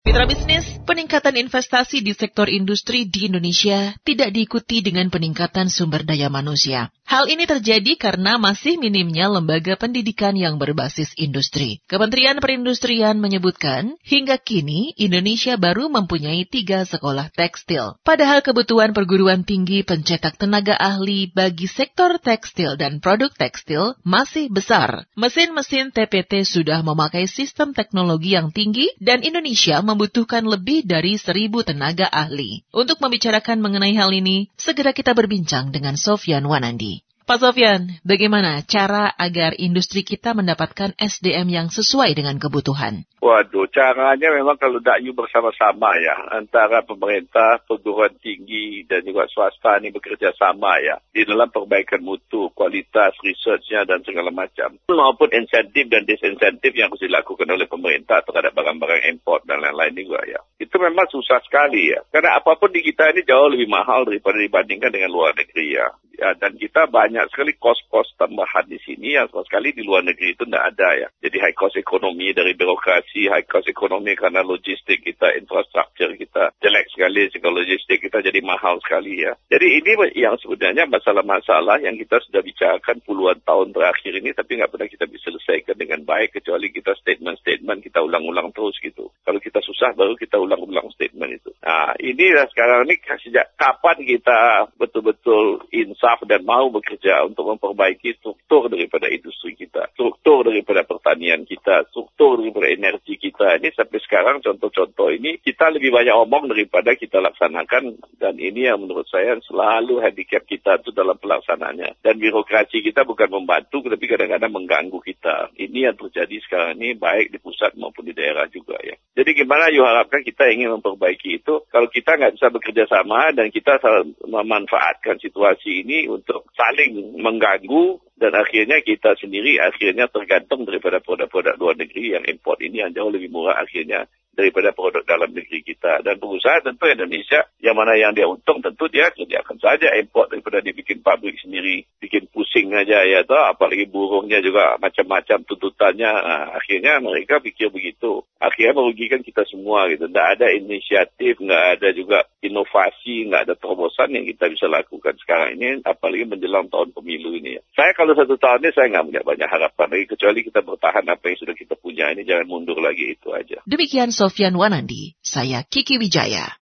Mitra bisnis, peningkatan investasi di sektor industri di Indonesia tidak diikuti dengan peningkatan sumber daya manusia. Hal ini terjadi karena masih minimnya lembaga pendidikan yang berbasis industri. Kementerian Perindustrian menyebutkan, hingga kini Indonesia baru mempunyai 3 sekolah tekstil. Padahal kebutuhan perguruan tinggi pencetak tenaga ahli bagi sektor tekstil dan produk tekstil masih besar. Mesin-mesin TPT sudah memakai sistem teknologi yang tinggi dan Indonesia membutuhkan lebih dari 1.000 tenaga ahli. Untuk membicarakan mengenai hal ini, segera kita berbincang dengan Sofyan Wanandi. Pak Sofyan, bagaimana cara agar industri kita mendapatkan SDM yang sesuai dengan kebutuhan? Waduh, caranya memang kalau dayu bersama-sama ya, antara pemerintah, perguruan tinggi dan juga swasta ini bekerja sama ya, di dalam perbaikan mutu, kualitas, researchnya dan segala macam. Maupun insentif dan disinsentif yang harus dilakukan oleh pemerintah terhadap barang-barang import dan lain-lain juga ya. Itu memang susah sekali ya, karena apapun di kita ini jauh lebih mahal daripada dibandingkan dengan luar negeri ya. Ya, dan kita banyak sekali kos-kos tambahan di sini yang sama sekali di luar negeri itu tidak ada ya. Jadi high cost ekonomi dari birokrasi, high cost ekonomi karena logistik kita, infrastruktur kita jelek sekali, sehingga logistik kita jadi mahal sekali ya. Jadi ini yang sebenarnya masalah-masalah yang kita sudah bicarakan puluhan tahun terakhir ini, tapi nggak pernah kita bisa selesaikan dengan baik, kecuali kita statement-statement kita ulang-ulang terus gitu. Kalau kita susah baru kita ulang-ulang statement itu. Nah ini sekarang ini sejak kapan kita betul-betul insaf dan mau bekerja untuk memperbaiki struktur daripada industri kita, struktur daripada pertanian kita, struktur daripada energi kita. Ini sampai sekarang contoh-contoh ini kita lebih banyak omong daripada kita laksanakan, dan ini yang menurut saya selalu handicap kita itu dalam pelaksanaannya. Dan birokrasi kita bukan membantu, tapi kadang-kadang mengganggu kita. Ini yang terjadi sekarang ini baik di pusat maupun di daerah juga ya. Jadi gimana harapkan kita ingin memperbaiki itu, kalau kita nggak bisa bekerja sama dan kita memanfaatkan situasi ini untuk saling mengganggu, dan akhirnya kita sendiri akhirnya tergantung daripada produk-produk luar negeri yang import ini yang jauh lebih murah akhirnya daripada produk dalam negeri kita. Dan pengusaha tentu Indonesia, yang mana yang dia untung tentu dia akan saja import daripada dibikin pabrik sendiri, bikin pusing aja ya toh, apalagi buruhnya juga macam-macam tuntutannya. Nah, akhirnya mereka pikir begitu. Akhirnya merugikan kita semua gitu. Nggak ada inisiatif, nggak ada juga inovasi, nggak ada terobosan yang kita bisa lakukan sekarang ini, apalagi menjelang tahun pemilu ini. Saya kalau 1 tahun ini saya nggak punya banyak harapan lagi, kecuali kita bertahan apa yang sudah kita punya ini, jangan mundur lagi, itu aja. Demikian Sofyan Wanandi, saya Kiki Wijaya.